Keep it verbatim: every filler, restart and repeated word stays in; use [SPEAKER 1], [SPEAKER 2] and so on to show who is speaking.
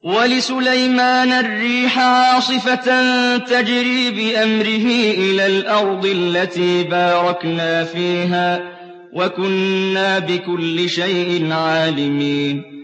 [SPEAKER 1] وَلِسُلَيْمَانَ الرِّيحَ عَاصِفَةً تَجْرِي بِأَمْرِهِ إِلَى الْأَرْضِ الَّتِي بَارَكْنَا فِيهَا ۚ وَكُنَّا بِكُلِّ شَيْءٍ عَالِمِينَ